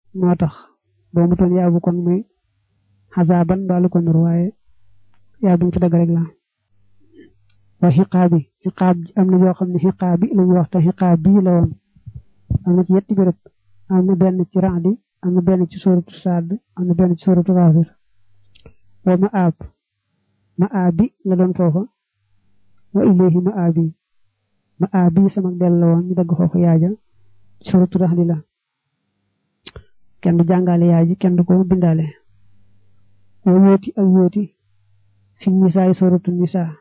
moo tax boo mu toon yaa bu kon muy xazaaban baalu ko nur waaye yaa buñ ci dagg rek la wa xiqaabi xiqaab am na yoo xam ne xiqaabi la ñuy wax te xiqaab bii la woon am na ci yetti béréb am na benn ci Ra'di am na benn ci suuratu Saad am na benn ci suuratu Gaafir wa ma'aabi la doon foofa wa ilayhi ma'aabi sama del la woon ñu dagg foofu yaaja suuratu Ra'di la kenn du jàngale yaaji kenn du ko bindaale wa yóoti ak yóoti fi nisaa suuratu nisaa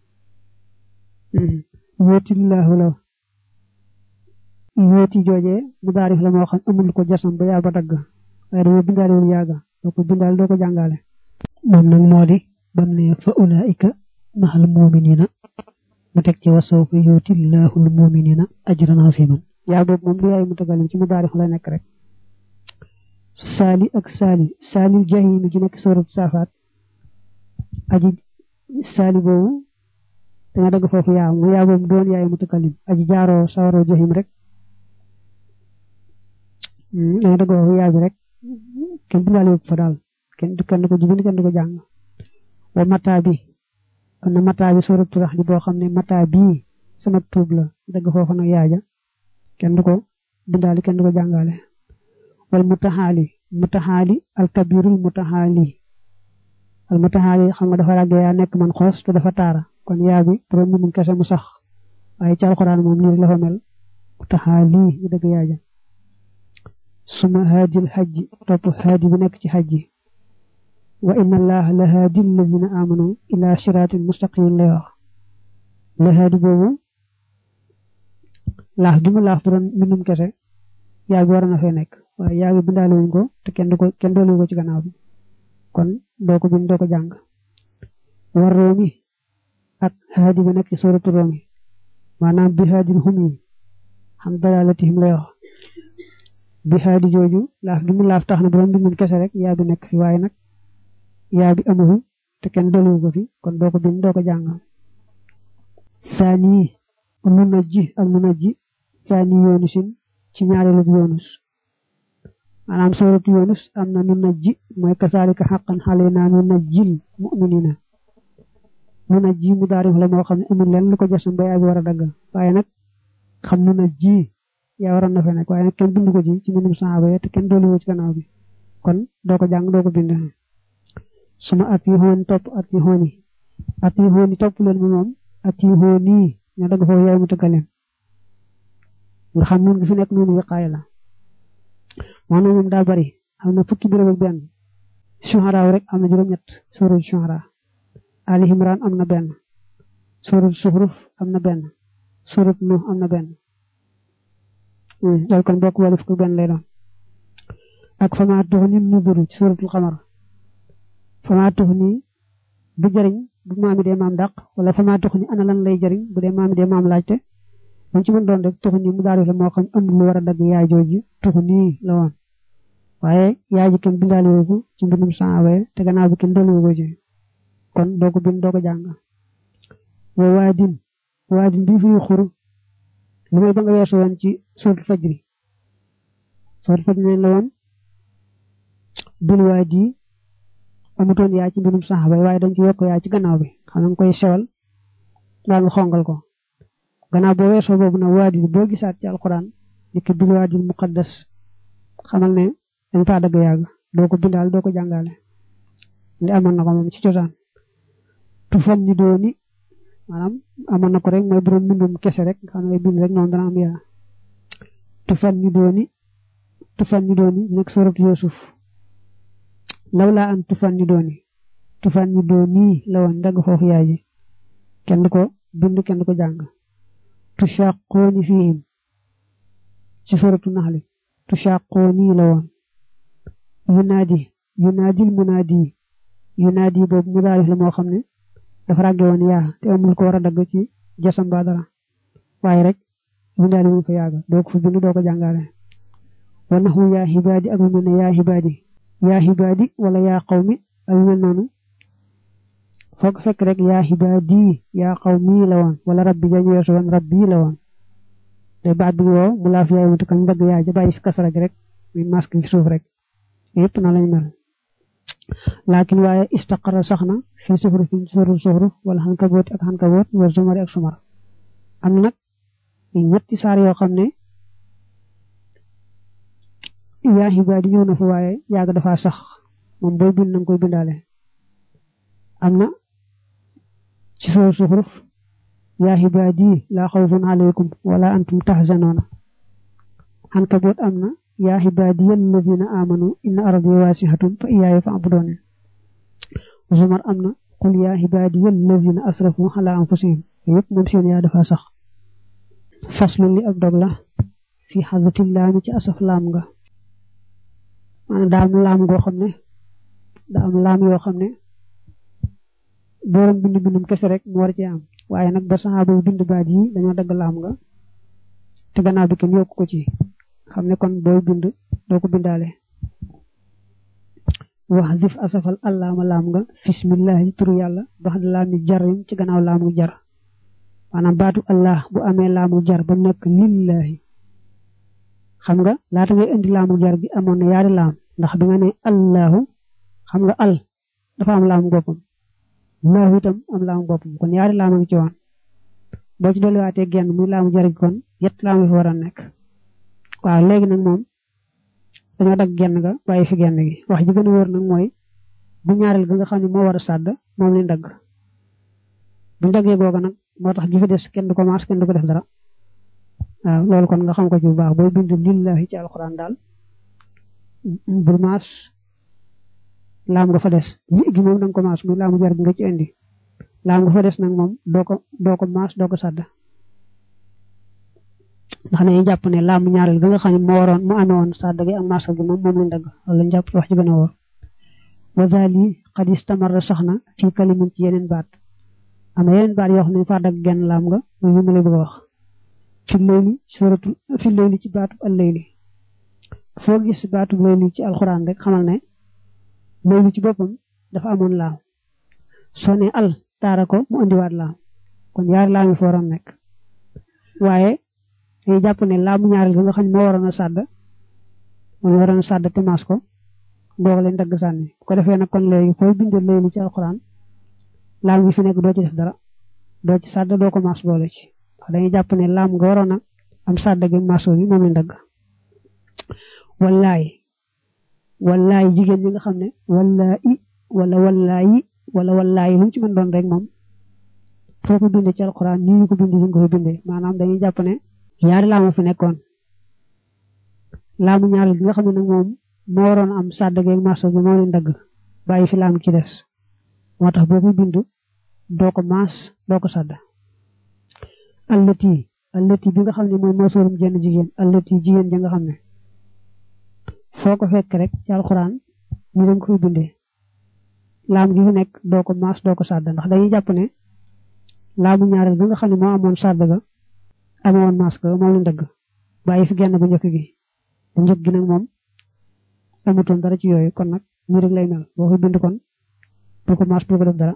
yóoti lillaahu la yóoti jooje mu daarif la moo xam amul ko jasam ba yaa ba dagg waaye dañoo bindaalewul yaaga doo ko bindaal doo ko jàngale moom nag moo di bam ne fa ulaa'ika mahal mu'miniina mu teg ci wa sawfa yu'ti llaahu al mu'miniina ajran aziiman yaa boobu moom du yaay mutakalim ci mu daarif la nekk rek saali ak saalil jahiim ji nekk suurat Saafaat aji saali boobu danga dagg foofu yaa mu yaa boobu doon yaay mutakalim aji jaaroo sawaroo jahiim rek danga dagg foofu yaa bi rek kenn bindaale yëpp fa daal kenn du ko bind kenn du ko jàng wa mataa bi am na mataa bi suuratu Rahd boo xam ne mataa bii sama tuub la dagg foofu nag yaaja kenn du ko bindaale kenn du ko jàngale wal mutaxaali al kabirul mutaxaali xam nga dafa ràgge yaa nekk man xoos te dafa taara kon yaa bi borom mi mun kese mu sax waaye ci alxuraan moom nii la fa mel mutaxaali ñu dëgg yaaja suma haadil xajji topp haadi bi nekk ci xajji wa inna allaha la haadil ladina amanu ila siraatin mustaqim lay wax la haadi boobu laaf gi mu laaf bu doon mbindum kese yaa bi war na fee nekk waaye yaa bi bindaale wuñ ko te kenn doolu ko ci gannaaw bi kon doo ko bind doo ko jàng war roomi ak haadi bi nekk ci suuratu roomi maanaam bi haadil hum yi xam dalaalatihim lay wax bi haadi jooju laaf gi mu laaf tax na bu doon mbindum kese rek yaa bi nekk fi waaye nag yaa bi amuhu te kenn doolu ko fi kon doo ko bind doo ko jàng saani nu najji saani yoonusin ci ñaareelu yoonus maanaam suuratu yoonus am na nu najji mooy kasaalika xaqan xaleynaa nu najjil mu'minina nu najji mu daarif la moo xam ne amul leen lu ko jasam ba yaa bi war a dagg waaye nag xam nu najji yaa waroon na fa nekk waaye nag kenn bind ko ci mbindum saaba ya te kenn doolu ko ci gannaaw bi kon doo ko jàng doo ko bind suma at yi xooni topp leen mu moom at yi xooni ñoo dagg foofu yaay mu tëggaleen nga xam nun gi fi nekk noonu wiqaaya la maanaam moom daa bari am na fukki béréb ak benn Shu'araa rek am na juróom-ñett suuratu Shu'araa Ali Imran am na benn suuratu Zuxruf am na benn suuratu Nuh am na benn loolu kon bokk wala fukki benn lay doon ak famaa tuxni nuduru ci suuratul Qamar famaa tuxni bu jëriñ bu maami dee maam dàq wala famaa tuxni ana lan lay jëriñ bu dee maami dee maam laajte mu ci mën doon rek tuxni mu daarif la moo xam amul lu war a dagg yaay jooju tuxni la woon waaye yaay ji kenn bindaale ko ci mbindum saaba te gannaaw bi kenn dolli ko ci kon doo ko bind doo ko jàng wa waadin bii fi xur li may ba nga weesu woon ci suuratul fajri la woon bil waadi amutoon yaa ci mbindum saaba waaye dañ ci yokk yaa ci gannaaw bi xam nga koy sewal daal nga xongal ko gannaaw boo weesoo boobu nag waadi boo gisaat ci alquran niki bil waadi muqaddas xamal ne dañ faa dagg yàgg doo ko bindaal doo ko jàngale ndi amoon na ko moom ci cosaan tufan ñi dooni maanaam amoon na ko rek mooy borom mbindum kese rek xam nga bind rek noonu dana am yaa tufan ñi dooni nekk suuratu Yuusuf lawlaa an tufan ñi dooni la woon dagg foofu yaay ji kenn du ko bind kenn du ko jàng tushaqooni fiihim ci suuratu Nahl tushaqooni la woon yunaadi boobu mu daarif la moo xam ne dafa ràgge woon yaa te amul ko war a dagg ci jasam ba dara waaye rek bindaale wuñ fa yaaga doo ko fa bind doo ko jàngale wa naxu yaa xibaadi ak lu mel ne yaa xibaadi wala yaa xawmi ak lu mel noonu foog fekk rek yaa xibaadi yaa xawmi la woon wala rabbi jañ weesu woon rabbi la woon te baat bi woo mu laaf yaay wutu kañ dagg yaa ja bàyyi fi kasara gi rek muy masque fi suuf rek yépp na lañ mel lakin waaye istaqara saxna fi suhru fi suhru wala hankabot ak hankabot wa zumar ak sumar am nak ñetti saar yoo xam ne yaa xibaadi ñëw na fa waaye yàgg dafa sax moom booy bind nanga koy bindaale am na ci soo suxruf yaa xibaadi laa xawfun alaykum wala antum tahzanuna ankabut am na yaa xibaadi alladina amanu inna ardi wasihatun fa iyaaya fa'budun zumar am na qul yaa xibaadi alladina asrafu ala anfusihim yépp moom seen yaa dafa sax faslu li ab dog la fi xadati laami ci asaf laam nga maanaam daa am laam goo xam ne daa am laam yoo xam ne booram bind bindum kese rek mu war ci am waaye nag ba saxaaba yi bind baat yi dañoo dagg laam nga te gannaaw bi kenn yokku ko ci xam ne kon booy bind doo ko bindaale wax dif asafal allaama laam nga bismillahi turu yàlla bax da laami jarin ci gannaaw laamu jar maanaam baatu allah bu amee laamu jar ba nekk lillahi xam nga laata ngay indi laamu jar bi amoon na yaari laam ndax bi nga ne allahu xam nga al dafa am laamu boppam lahu itam am laamu boppam kon yaari laam ngi ci woon boo ci dolliwaatee genn muy laamu jar gi kon yett laam fi war a nekk waaw léegi nag moom dañoo dagg genn ga bàyyi fi genn gi wax ji gën a wóor nag mooy bu ñaareel ga nga xam ne moo war a sàdd moom lañ dagg bu daggee googa nag moo tax ji fi des kenn du ko maas kenn du ko def dara waaw loolu kon nga xam ko ci bu baax booy bind lillahi ci alquran daal bul maas laam nga fa des li gi moom danga ko maas muy laamu jar bi nga ci indi laam nga fa des nag moom doo ko maas doo ko sàdd ndax ne jàpp ne laamu ñaareel ga nga xam ne moo waroon mu amee woon sàdd gi ak maas gi moom lañ dagg loolu lañ jàpp wax ci gën a wóor wa zali qad istamarra saxna fi kalimin ci yeneen baat am na yeneen baat yoo xam ne fa dagg genn laam nga muy ñu lay bëgg a wax fi layli ci baatu al-layli foo gis baatu layli ci alxuraan rek xamal ne layli ci boppam dafa amoon laam soo ne al taara ko mu andiwaat laam kon yaari laam yi fa waroon nekk waaye day jàpp ne laamu ñaareel ga nga xam ne moo waroon a sàdd te maas ko googu leen dagg sànni bu ko defee nag kon léegi fooy bindee layli ci alxuraan laam gi fi nekk doo ci def dara doo ci sàdd doo ko maas boole ci dañuy jàpp ne laam nga waroon a am sàdd gi maaso bi moom lañ dagg wallaay jigéen ñi nga xam ne wallaay lu mu ci mën doon rek moom foo ko bindee ci alxuraan nii ñu ko bindee ñu ko fi bindee maanaam dañuy jàpp ne yaari laama fi nekkoon laamu ñaareel gi nga xam ne nag moom moo waroon am sàdd gi maaso bi moom lañ dagg bàyyi fi laam ci des moo tax boo ko bind doo ko maas doo ko sàdd allati bi nga xam ne mooy moosorum jenn jigéen allati jigéen ja nga xam ne foo ko fekk rek ci alxuraan ñu dañ koy bindee laam gi fi nekk doo ko maas doo ko sàdd ndax dañuy jàpp ne laamu ñaareel bi nga xam ne moo amoon sàdd ga amoon maas ga moom lañ dagg bàyyi fi genn bu njëkk gi bu njëkk gi nag moom amutoon dara ci yooyu kon nag ñu rek lay mel boo koy bind kon bu ko maas bu ko def dara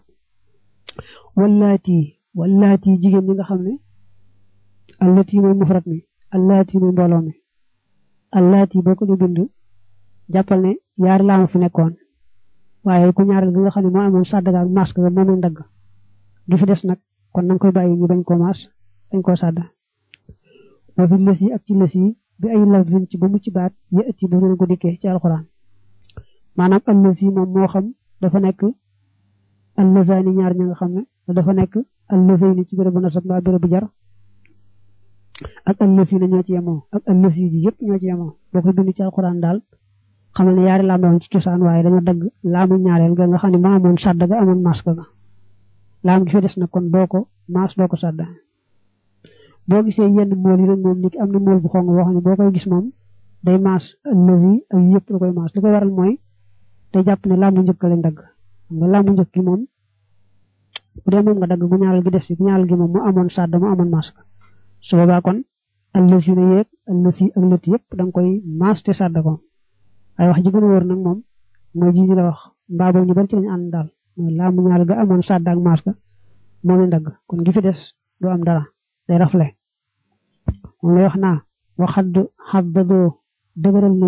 wallaati jigéen ñi nga xam ne allati mooy mufrat mi allati mooy mbooloo mi allati boo ko di bind jàppal ne yaari laama fi nekkoon waaye ku ñaareel gi nga xam ne moo amoon sàdd ga ak maas ga moom lañ dagg gi fi des nag kon nanga koy bàyyi ñu bañ koo maas dañ koo sàdd wa fi lës yi ak ci lës yi bi ay lafzin ci ba mu ci baat yi ëtt ba ñu ko dikkee ci alxuraan maanaam allës yi moom moo xam dafa nekk allëzaani ñaar ña nga xam ne dafa nekk allëzayni ci bérébu nasab mbaa bérébu jar ak allësina ñoo ci yemoo ak allësi ji yëpp ñoo ci yemoo boo ko bind ci alxuraan daal xamal ne yaari laam doon ci cosaan waaye dañoo dagg laamu ñaareel ga nga xam ne moo amoon sàdd ga amoon maas ga laam gi fi des na kon doo ko maas doo ko sàdd boo gisee yenn mool yi nag moom nit am na mool bu xong boo xam ne boo koy gis moom day maas allësi ak yëpp da koy maas li koy waral mooy day jàpp ne laamu njëkk lañ dagg xam nga laamu njëkk gi moom bu dee moom nga dagg bu ñaareel gi def ci bu ñaareel gi moom mu amoon sàdd mu amoon maas ga su boobaa kon allësina yeeg allësi ak lët yëpp da nga koy maas te sàdd ko waaye wax ji gën a wóor nag moom mooy ji ñu la wax mbaa boobu ñu bari ci lañu ànd daal mooy laamu ñaareel ga amoon sàdd ak maas ga moom lañ dagg kon gi fi des du am dara day rafle moom lay wax naa waxadd xaddadoo dëgëral nañu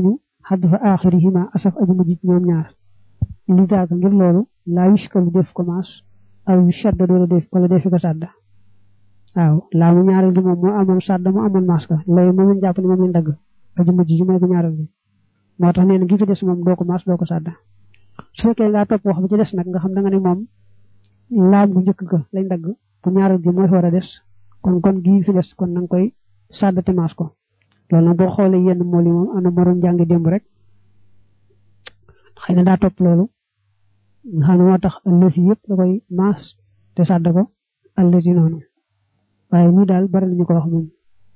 hadfa akhirihima asaf aju mujj ñoom ñaar li daaka ngir loolu la yushkalu def ko mas aw yushadda do def ko la def ko sadda waaw la mu ñaaral gi mom mo amon sadda mo amon mas ka lay mo ñu japp ni mo ñu dag aju mujj ji may ko ñaaral gi motax neena gi fi dess mom doko mas doko sadda su fekke nga top wax bu ci dess nak nga xam da nga ni mom laam bu ñëk ga lañ dag bu ñaaral gi moy wara dess kon gi fi dess kon nang koy sadda te mas ko loolu bo xolé yenn moli mom ana morom jang demb rek xeyna da top loolu xam mo tax ëllësi yépp da koy mas te sadda ko ëllësi nonu waye ni dal bari nañu ko wax mom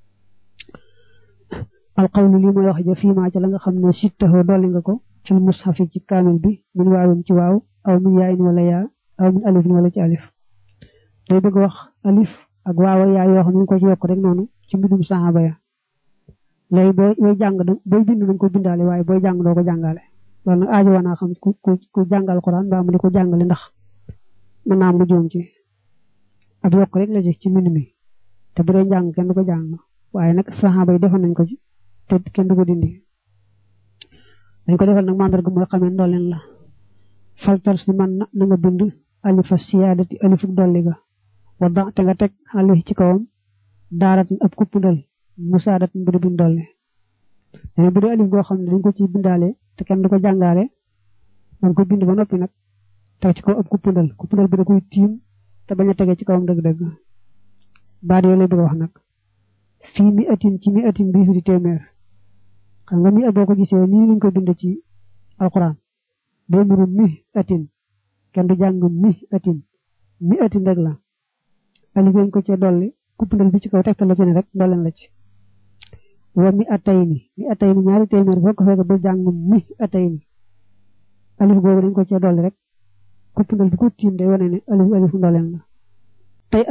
al qawlu li moy wax ja fi ma ci la nga xamne sittahu doli nga ko ci mushaf ci kamil bi min waawum ci waaw aw min yaa'in wala ya aw min alif wala ci alif day bëgg wax alif ak waaw ya yo xam ñu ko ci yok rek nonu ci mbidum sahaba ya lay boy jang boy bind nañ ko bindale waye boy jang do ko jangale loolu nag aajo wana xam ku jàngal Quran ba mu di ko jàngale ndax mën naa am lu joom ci ab yokk rek la ci mbind mi te bu dee jàng kenn du ko jàng waaye nag saxaaba yi defoon nañ ko ci te kenn du ko dindi dañ ko defal nag mandarga mooy xamee ndolleen la faltar si man na nga bind alifa siyaadati alifu dolli ga wadda te nga teg xale ci kawam daaratin ab kuppundal musaadatin bu dee bind dolli dañu bu dee alif goo xam ne dañ ko ci bindaale te kenn du ko jàngale man ko bind ba noppi nag teg ci kaw ab kuppundal bi da koy tiim te bañ a tege ci kawam dëgg-dëgg baat yooyu lay bëgg wax nag fii mi atin ci mi atin bii fi di téeméer xam nga mi at boo ko gisee nii lañ ko bind ci alquran day muru mi atin kenn du jàng mi atin rek la alif lañ ko cee dolli kuppundal bi ci kaw tegtal la ci ne rek ndolleen la ci wa mi atayni ñaari téeméer boo ko fekk ba jàng mi atayni alif boobu dañ ko cee dolli rek kuppundal bi ko tiim day wane ne alif ndolleen la tey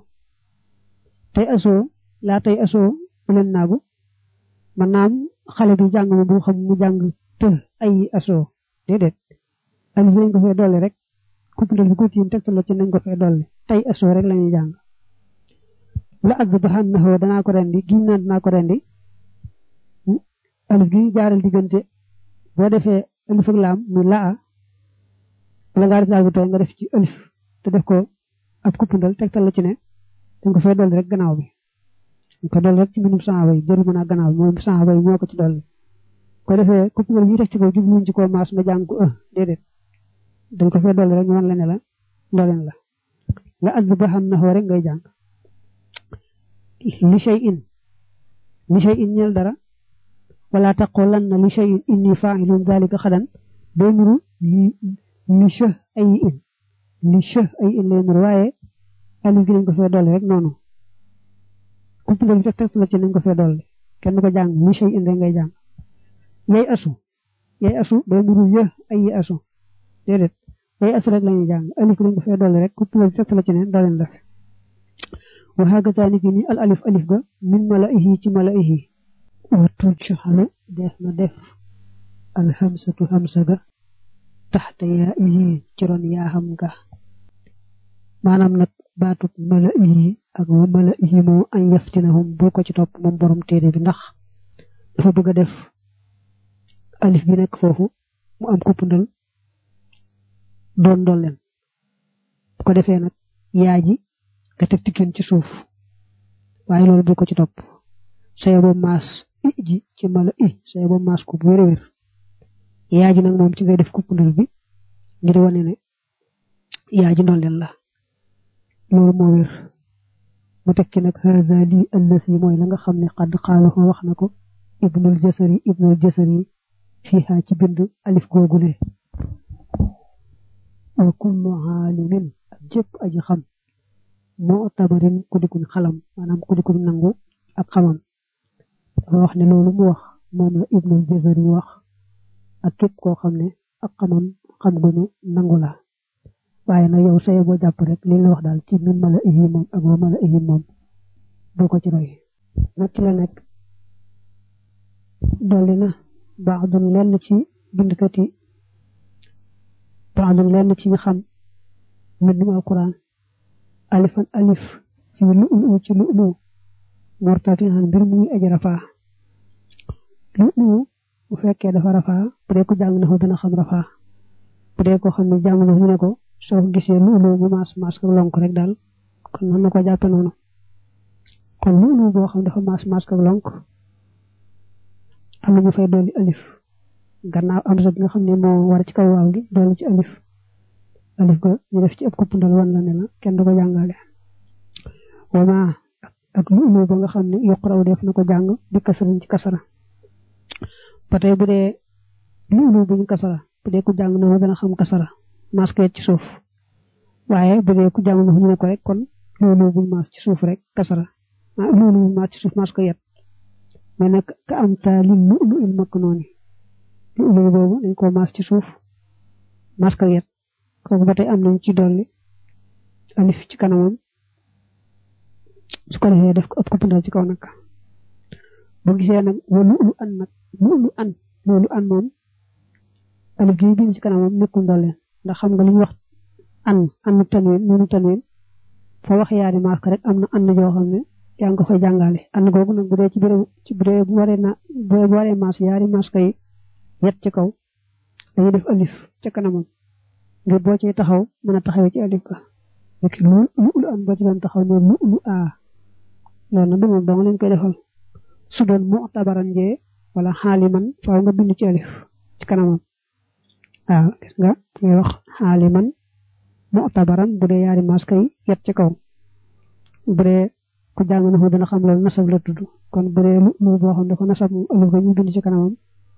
asoo bu leen naagu man naam xale bi jàng ma bu xam mu jàng te ay asoo déedéet alif lañ ko fee dolli rek kuppundal bi ko tiim tegtal la ci nañ ko fee dolli tey asoo rek lañuy jàng la azbahannahu danaa ko rendi giñ naan danaa ko rendi alif gi jaaral diggante boo defee alif ak laam mu laa wala nga def daal bu tooy nga def ci alif te def ko ab kuppundal tegtal la ci ne dañ ko fay dolli rek gannaaw bi dañ ko dolli rek ci mbindum saxaaba yi jëru mën a gannaaw bi moom saxaaba yi ñoo ko ci dolli ko defee kuppundal yi teg ci kaw jubluñ ci koo maas nga jàng ko déedéet dañ ko fay dolli rek ñu wan la ne la ndolleen la azbahannahu rek ngay jàng li shay'in ñeel dara wala taqulanna li shay'in inni fa'ilun dhalika khadan do nuru li shay'in leen waaye alif gi lañ ko fee dolli rek noonu kuppundal bi teg la ci nañ ko fee dolli kenn ko jàng li shay'in rek ngay jàng yay asu do nuru ay asu déedéet yay asu rek lañuy jàng alif lañ ko fee dolli rek kuppundal bi teg la ci ne dolleen def wa hagatani gini al alif ga min mala'ihi ci mala'ihi wa tujhalu def al hamsatu hamsaga tahta ya'ihi ci ron ya xam ga manam nak batut mala'ihi ak wa mala'ihi mo an yaftinahum bu ko ci top mom borom téré bi ndax dafa bëgg def alif gi nek fofu mu am kuppundal doon dollen bu ko defé nak yaaji nga tek tiken ci suuf waye lolu bu ko ci top sey bo mas ji ci mala sey bo mas ko bu wër yaaji nak mom ci ngay def kuppundal bi ngir wone ne yaaji ndollen la lolu mo wër mu tekki nak hadha li allati moy la nga xamne qad qalahu wax nako ibnul jasari fiha ci bind alif gogule wa kullu alimin jep aji xam mu'tabarin ku dikun xalam manam ku dikun nangu ak xamam dafa wax ne loolu mu wax moom la ibnul jazari wax ak képp koo xam ne ak xamam xam gënu nangu la waaye na yow saye boo jàpp rek li la wax daal ci min mala ihi moom ak wa mala ihi moom boo ko ci roy nag la nekk dolli na baaxdun lenn ci bindkat yi baaxdun lenn ci ñu xam mbindum alquran alifan alif ci lu'lu ci lu'lu mortati han bir muy ajrafa lu'lu bu fekkee dafa rafaa bu dee ko jàng na ko dana xam rafaa bu dee ko xam ne jàng na ñu ne ko soo ko gisee lu mu maas ko lonk rek daal kon mën na ko jàppe noonu kon lu boo xam dafa maas ko lonk am na ñu fay dolli alif gannaaw am sa nga xam ne moo war ci kaw waaw gi dolli ci alif ga ñu def ci ëpp ko pundal wan la ne la kenn du ko jàngale wama ak lu ba nga xam ne yuqraw def na ko jàng bi kasarañ ci kasara ba tey bu dee lu bu ñu kasara bu dee ku jàng na dana xam kasara maas ko ci suuf waaye bu dee ku jàng na ñu ne ko rek kon lu bu maas ci suuf rek kasara lu maas ci suuf maas ko yet mais nag ka am taali lu il makk noonu lu boobu dañ ko maas ci suuf maas ko yet kooku ba tey am nañ ci dolli alif ci kanamam su ko defee def ko ëpp ko pundal ci kaw nag bu gisee nag lu an nag lu an moom alif gi bind ci kanamam nekkul dolli ndax xam nga li ñu wax an tanwin foo wax yaari maas ko rek am na an joo xam ne yaa ngi ko fay jàngale an googu nag bu dee bu waree maas yaari maas koy yet ci kaw dañuy def alif ca kanamam ngir boo ci taxaw mën a taxawee ci alif ka rek lu an boo ci doon taxaw ne lu a loolu nag du moom dong lañ koy defal su doon mu'tabaran jee wala xaaliman faaw nga bind ci alif ci kanamam waaw gis nga ngay wax xaaliman mu'tabaran bu dee yaari maas koy yet ci kaw bu dee ku jàng na dana xam loolu nasab la tudd kon bu dee lu boo xam dafa nasab alif ga ñu bind ci kanamam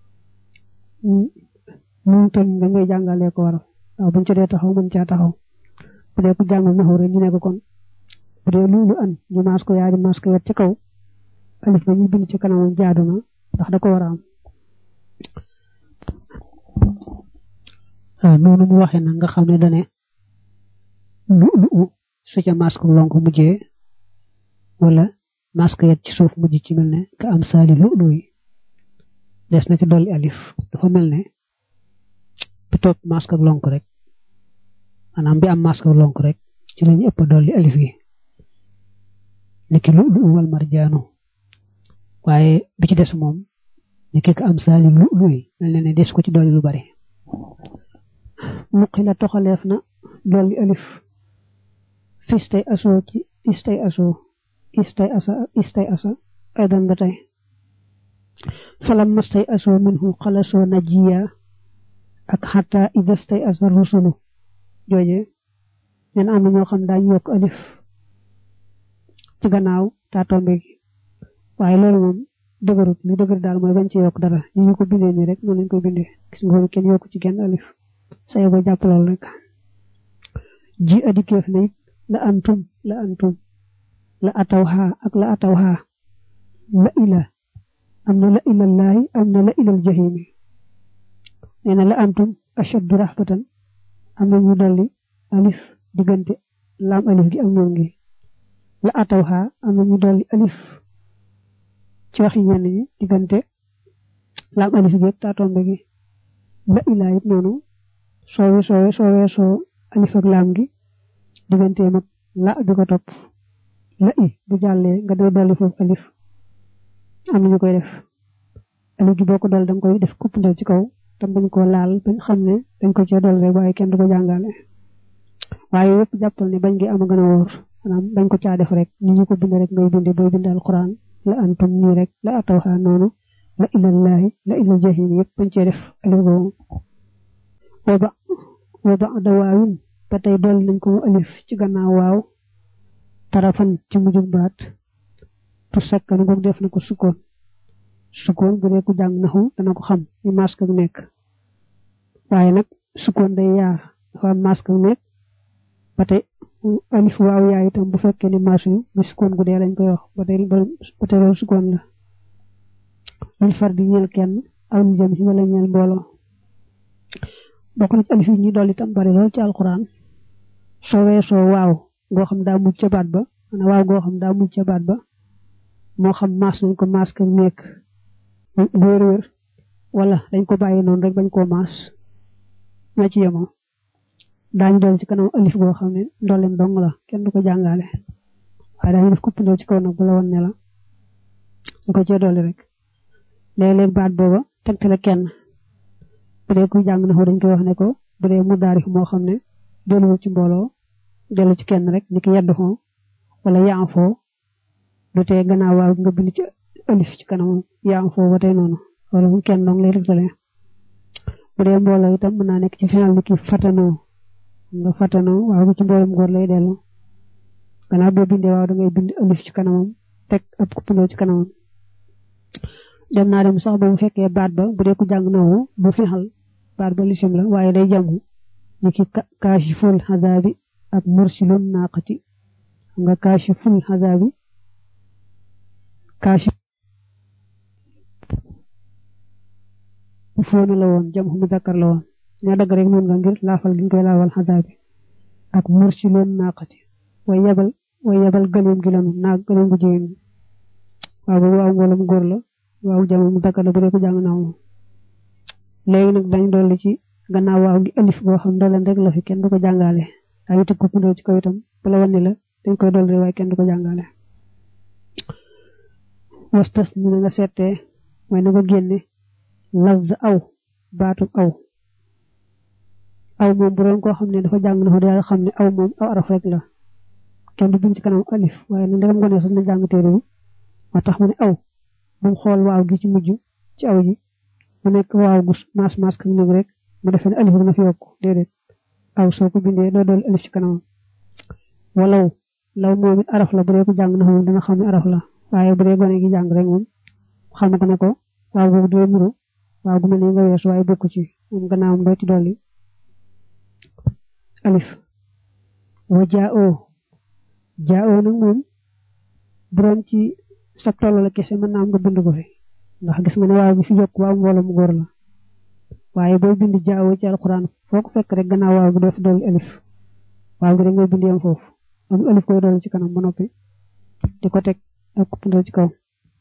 ñu ton nga ngay jàngalee ko waral waaw buñ ci dee taxaw mën caa taxaw bu dee ku jàngal naxu rek ñu ne ko kon bu dee lu an ñu maas ko yaari maas ko yet ci kaw alif ga ñu bind ci kanamam jaadu na ndax da ko war a am noonu mu waxee nag nga xam ne dane lu su ca maas ko lonk mujjee wala maas ko yet ci suuf mujj ci mel ne ka am saali lu yi des na ci dolli alif dafa mel ne bi topp maas ko lonk rek maanaam bi am maas ko lonk rek ci lañu ëpp dolli alif gi niki lu wal marjaanu waaye bi ci des moom niki ka am saali lu yi mel ne des ko ci dolli lu bari muqi la toxaleef na dolli alif fistay aso ci istay asa aydan ba tey falam mastay aso minhu xalasoo najiya ak xata idastay asa rusulu jooje ñen am na ñoo xam daañu yokk alif ci gannaaw taa tombe gi waaye loolu moom dëgërut li dëgër daal mooy bañ ci yokk dara ñu ko bindee nii rek noonu lañ koy bindee gis nga kenn yokku ci genn alif say ba jàpp loolu rek ji adikeef na it la antum la atawha ak la atawha la ila am na la ilallahi am na la ilal jahimi nee na la antum ashaddu rahbatan am na ñu dolli alif diggante laam alif gi ak noon gi la atawha am na ñu dolli alif ci waxi ñenn ñi diggante laam alif gi ak taatombe gi la ila it noonu soo alif ak laam gi diggante mag la bi ko topp la i bu jàllee nga doo dolli foofu alif am na ñu koy def alif gi boo ko dolli danga koy def kuppandal ci kaw tam bañ ko laal bañ xam ne dañ ko cee dolli rek waaye kenn du ko jàngale waaye yëpp jàppal ne bañ gi am a gën a wóor maanaam bañ ko caa def rek ni ñu ko bind rek ngay binde booy bind alquran la antum nii rek la atawha noonu la ilallahi la ilal jahim yëpp bañ cee def alif boobu wa ba da waawin ba tey dolli nañ ko mu alif ci gannaaw waaw tarafan ci mujjug baat tu sakkan goog def na ko sukkoon bu dee ku jàng naxu dana ko xam ni mask ak nekk waaye nag sukkoon day yaar dafa am mask ak nekk ba tey alif waaw yaay itam bu fekkee ni maas yu mu sukkoon gu dee lañ koy wax ba tey loolu sukkoon la lil far di ñeel kenn aw ñu jëm ci wala ñeel mbooloo bokk na ci alif yi ñi dolli itam bari lool ci alquran soo weesoo waaw goo xam daa mujj ca baat ba maanaam waaw goo xam daa mujj ca baat ba moo xam maas nañ ko maas ka nekk wér wala dañ ko bàyyi noonu rek bañ koo maas ñoo ci yemoo daañu dolli ci kanam alif goo xam ne ndolleen dong la kenn du ko jàngale waaye daañu def kuppandoo ci kaw nag bu la woon ne la ñu ko cee dolli rek léeg-léeg baat booba tegtale kenn bu dee kuy jàng naxu dañ koy wax ne ko bu dee mudaari moo xam ne delluwul ci mbooloo dellu ci kenn rek ni ki yedd foo wala yaam foo du tee gannaaw waaw nga bind ci alif ci kanamam yaam foo ba tey noonu wala mu kenn dong lay tegtale bu dee mbooloo itam mën naa nekk ci final ni ki fatanoo nga fatanoo waaw ci mbooloom góor lay dellu gannaaw boo bindee waaw da ngay bind alif ci kanamam teg ab kuppandoo ci kanamam dem naa dem sax ba bu fekkee baat ba bu dee ku jàng nawu bu final baat ba lisim la waaye day jàngu ni ki kaashiful xazaabi ak mursilun naaqati nga kaashiful xazaabi kaashif foona la woon jam mu dakkar la woon ña dagg rek noonu nga ngir laafal gi ñu koy laafal xazaabi ak mursilun naaqati way yabal gëleem gi lanu naag gëleem gu jigéen gi waaw boobu waaw mbooloo mu góor la waaw jam mu dakkar la bu dee ko jàng nawu léegi nag dañ dolli ci gannaaw waaw gi alif boo xam dolen rek la fi kenn du ko jàngale ay teg ko pundoo ci kaw itam bu la wane la dañ koy dolli waaye kenn du ko jàngale wastas ni nga seetee mooy na nga génne lafz aw baatub aw moom bu doon koo xam ne dafa jàng na ko daal xam ne aw moom aw araf rek la kenn du bind ci kanam alif waaye nag ndegam gone sax na jàng téere bi moo tax mu ne aw bu xool waaw gi ci mujj ci aw ji mu nekk waaw gu maas ka ñu rek mu defee ne alif dana fi yokk déedéet aw soo ko bindee doo dool alif ci kanamam walaw law moom it araf la bu dee ko jàng na moom dana xam ne araf la waaye bu dee gone gi jàng rek moom xam ko ne ko waaw boobu dee muru waaw gu mel ni nga weesu waaye bokku ci moom gannaawam doo ci dolli alif wa jaa'oo nag moom bu doon ci sa tollu la kese mën naa am nga bind ko fi ndax gis nga ne waaw bi fi yokk waaw mbooloo mu góor la waaye booy bind jaawoo ci alquran foo ko fekk rek gannaaw waaw gi doo fi dolli alif waaw gi rek ngay bind yam foofu am alif koy dolli ci kanam ba noppi di ko teg ak kuppandoo ci kaw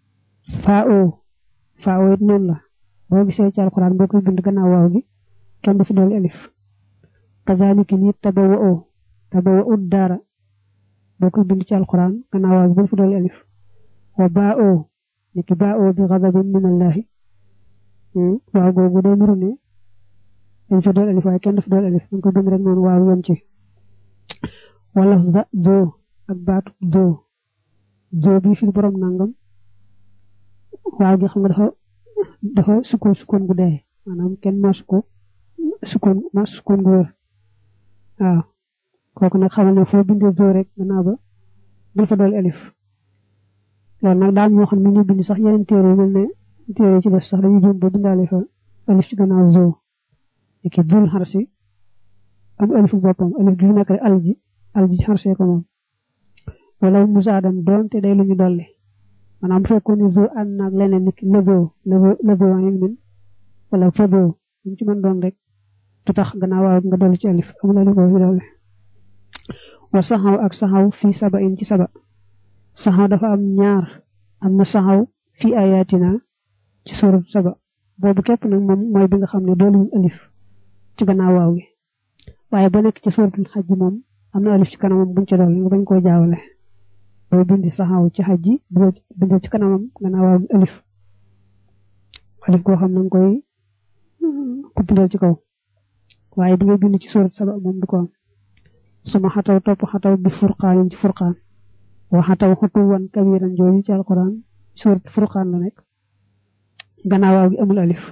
faa it noonu la boo gisee ci alquran boo koy bind gannaaw waaw gi kenn du fi dolli alif kazaalika ni tabawwa'u daara boo koy bind ci alquran gannaaw waaw gi bu fi dolli alif wa niki baa'oo bi ghadabin minallahi waaw googu day nuru ne dañ fa dool alif waaye kenn daf dool alif dañ ko bind rek noonu waaw yem ci wala doo ak baatu doo bi fi borom nangam waaw gi xam nga dafa sukkoon gu dee maanaam kenn mas ko sukkoon gu wér waaw kooku nag xamal ne foo bindee doo rek gannaaw ba bul fa dool alif loolu nag daal ñoo xam ne ñu bind sax yeneen téere yu mel ne téere ci def sax dañuy jëm ba bindaale fa alif ci gannaaw zoo ki dul xarsi am alifu boppam alif gi nekk rek alji xarsee ko moom wala musaadan doonte day lu ñu dolli maanaam bu fekkoon ne zoo ànd naag leneen nit la zoo ilmin wala fa zoo ñu ci mën doon rek tu tax gannaaw waaw nga dolli ci alif amul alif boo fi dolli wa saxaw ak saxaw fii saba in ci saba saxaw dafa am ñaar am na saxaw fii ayatina ci surat saba boobu képp nag moom mooy bi nga xam ne doolu alif ci gannaaw waaw gi waaye ba nekk ci suratul xaj moom am na alif ci kanamam buñ ci dolli nga bañ koo jaawale booy bindi saxaw ci xaj ji bindee ci kanamam gannaaw waaw gi alif koo xam na nga koy kuppandal ci kaw waaye bi nga bind ci surat saba moom du ko am sama xataw topp xataw bi furqaanin ci furqaan wa xataw xutuwan kabiran jooju ci alquran surat furqaan la nekk gannaaw waaw gi amul alif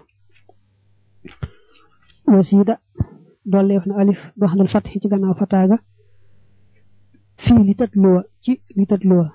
wasiida dolleef na alif baxdal fatxi ci gannaaw fataaga fii li tatluwa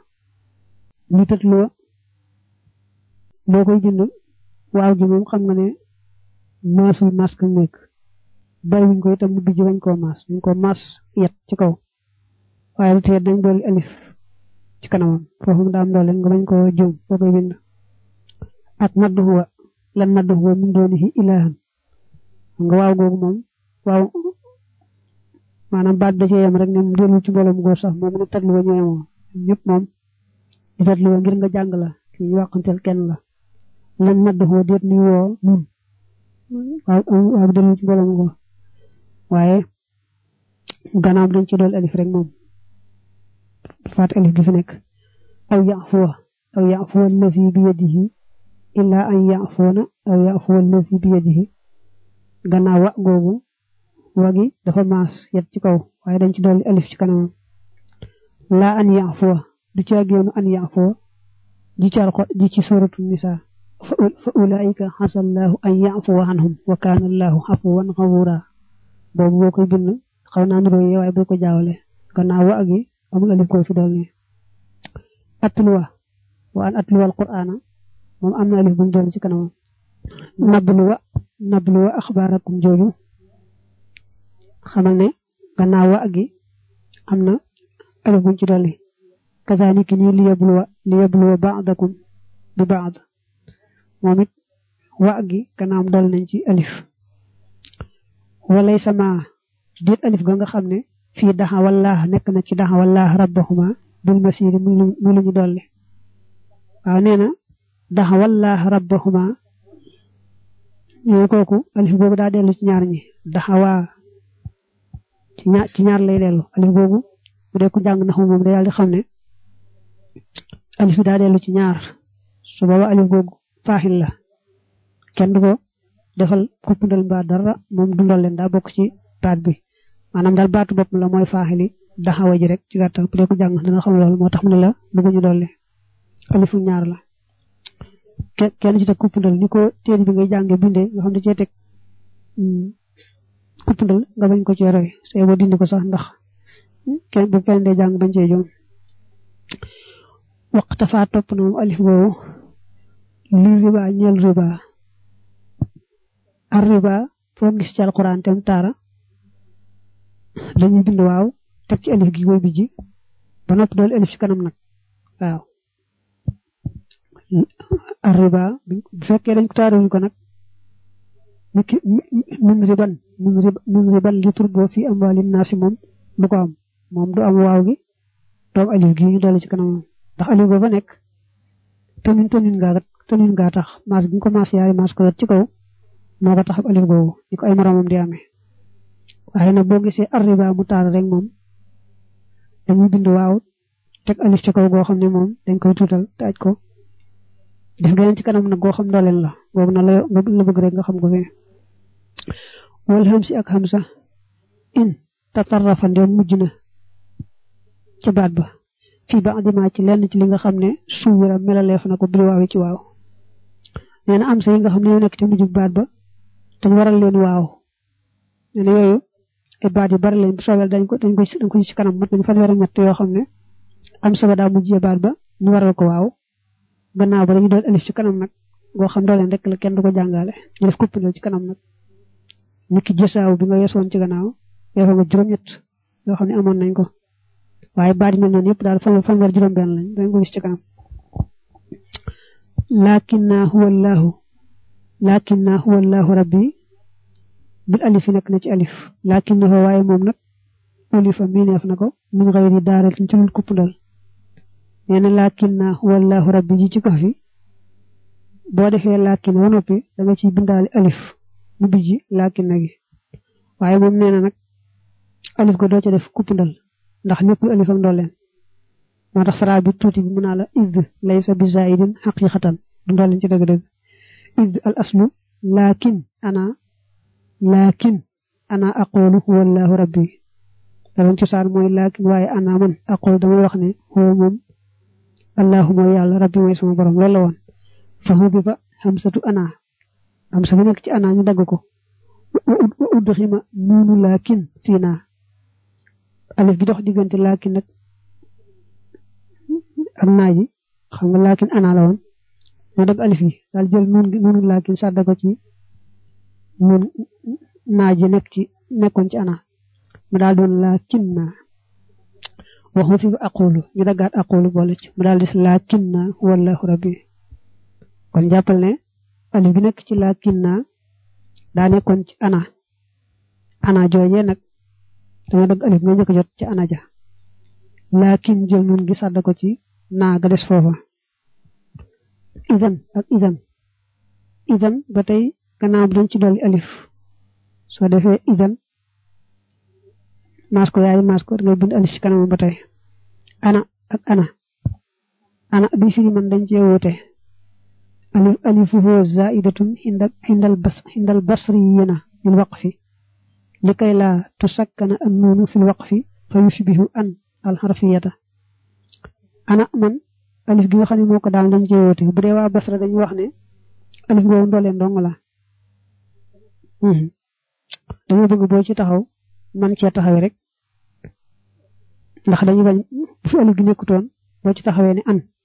boo koy bind waaw gi moom xam nga ne maasul maas ka nekk bàyyiwuñ ko itam mu bijj bañ koo maas ñu ko maas yet ci kaw waaye lu tee dañ dolli alif ci kanamam foofu mu daam doole nga bañ koo juum boo koy bind ak nadduwa lan nadduwa min doonihi ilaahan nga waaw googu moom waaw maanaam baat da cee yem rek ne mu dellu ci mbooloo mu góor sax moom ne tatluwa ñoo yemoo ñëpp moom di tatluwa ngir nga jàng la ki ñu waxanteel kenn la lan nadduwa déet ni woo nun waaw dellu ci mbooloo mu góor waaye gannaaw dañ ci dool alif rek moom faat alif gi fi nekk aw ya'fuwa allazi bi yadihi illa an ya'funa aw ya'fu allazi bi yadihi gannaaw wa googu wagi dafa maas yet ci kaw waaye dañ ci dolli alif ci kanam la an ya'fu du ci agenu an ya'fu di ci suratu nisa fa ulaika hasallahu an ya'fu anhum wa kana allahu afuwan ghafura boobu boo koy bind xaw naa niroo yee waaye boo ko jaawale gannaaw wa gi amul alif koy fi dolli atluwa wa an atluwa alqur'ana moom am na alif buñ dolli ci kanam nabluwa akhbarakum jooju xamal ne gannaaw wa gi am na alif buñ ci dolli kazalika ni liyabluwa ba'dakum bi ba'd momit wa gi gannaaw dol nañ ci alif walay sama dit alif ga nga xamne fi daha wallah nek na ci daha wallah rabbahuma bil masir mu luñu dolli waaw neena daha wallah rabbahuma ñu koku alif gogu da delu ci ñaar ñi daha wa ci ñaar lay delu alif gogu bu de ku jang naxu mom da yalla xamne alif da delu ci ñaar su baba alif gogu fahil la kenn du ko defal kuppundal ba dara mom dundal len da bok ci baat bi manam dal baatu bop la moy fahili daxawa ji rek ci gattal bu de ko jang dina xam lool motax mu ne la bëggu dolli alifu ñaar la kenn ci tek kuppundal niko téere bi ngay jangé bindé nga xam ne ci tek kuppundal nga bañ ko ci roy sey bo dindi ko sax ndax kenn bu kenn de jang bañ ci jom waqta fa top no alif wo li riba ñel riba ar riba fo gis ci alquran tam tara dañuy bind waaw tek ci alif gi koy bijji ba nopp dool alif ci kanam nak waaw ar riba bu fekkee dañ ko taaruñ ko nak min riban li turbo fi amwalin nas mom du ko am mom du am waaw gi do alif gi ñu doli ci kanam ndax alif go fa nek tenin nga tax mas gi ko mas yaari mas ko ci kaw moko tax alif go ni ko ay maramam di amé waye na bo gisé arriba mu tar rek mom dañuy bind waaw tek alif ci kaw go xamne mom dañ koy tutal taaj ko def gën ci kanam nak go xam dolen la gogu na la bëgg rek nga xam ko fi wal hamsi ak hamza in tatarrafa ndem mujjna ci baat ba fi ba'di ma ci lenn ci li nga xamne suwira melalef nako bi waaw ci waaw neena am sa yi nga xamne nek ci mujjuk baat ba dañ waral leen waaw neena yoyu e baat yu bari lañ bu soobel dañ ko ci kanam mat nañ fa wara ñett yo xamne am sa da mujjé baat ba ñu waral ko waaw gannaaw ba dañu doon alif ci kanam nak go xam do leen rek la kenn du ko jàngale ñu def kuppal ci kanam nak niki jessaaw bi nga yesoon ci gannaaw yeso nga juroom ñett yo xamne amon nañ ko waye baat yi non yépp daal fan war juroom ben lañ dañ ko gis ci kanam lakinna huwa allah rabbi bil alif nak na ci alif lakinna waye mom nak ulifa minef nako min ghayri daratin ci lu kuppal neena lakinna huwa allah rabbi ji ci ko fi bo defé lakin wa nopi da nga ci bindal alif mu biji lakinna gi waye mom neena nak alif ko do ci def kuppal ndax nekkul alif ak dolen motax sara bi tuti bi munala id laysa bi zaidin haqiqatan du dolen ci deug deug id al aslu lakin ana aqulu huwa allah rabbi daron ci sar moy lakin waye ana man aqul dama wax ne huwa mom allahumma ya allah rabbi moy sama borom lolu won fa hudifa hamsatu ana am sama nek ci ana ñu dag ko udkhima nunu lakin fina alif gi dox digënté lakin nak ak naaji xam nga lakin ana la won mo dag alif gi dal jël nunu lakin sadda ko ci nun naaji nek ci nekkon ci ana mu dal doon lakinna wa husiba aqulu ñu dagat aqulu bolé ci mu dal dis lakinna wallahu rabbi kon jappal ne alif gi nek ci lakinna da nekkon ci ana jojé nak dama dag alif nga ñëk jot ci ana ja lakin jël nun gi sadda ko ci na ga dess fofa idan batay gannaaw dañ ci doli alif so defé idan mas ko yaay mas ko ngay bind alif ci kanam batay ana ak ana bi fi man dañ ci wote alifuhu zaidatun hindal basriyina lil waqfi likay la tusakkana an-nunu fil waqfi fa yushbihu an al harfiyata ana man alif gi nga xamni moko dal dañ jëwote bu dé wa basra dañ wax ne alif go ndolé ndong la dañu bëgg bo ci taxaw man ci taxawé rek ndax dañu bañ fu alif gi nekkuton bo ci taxawé ne an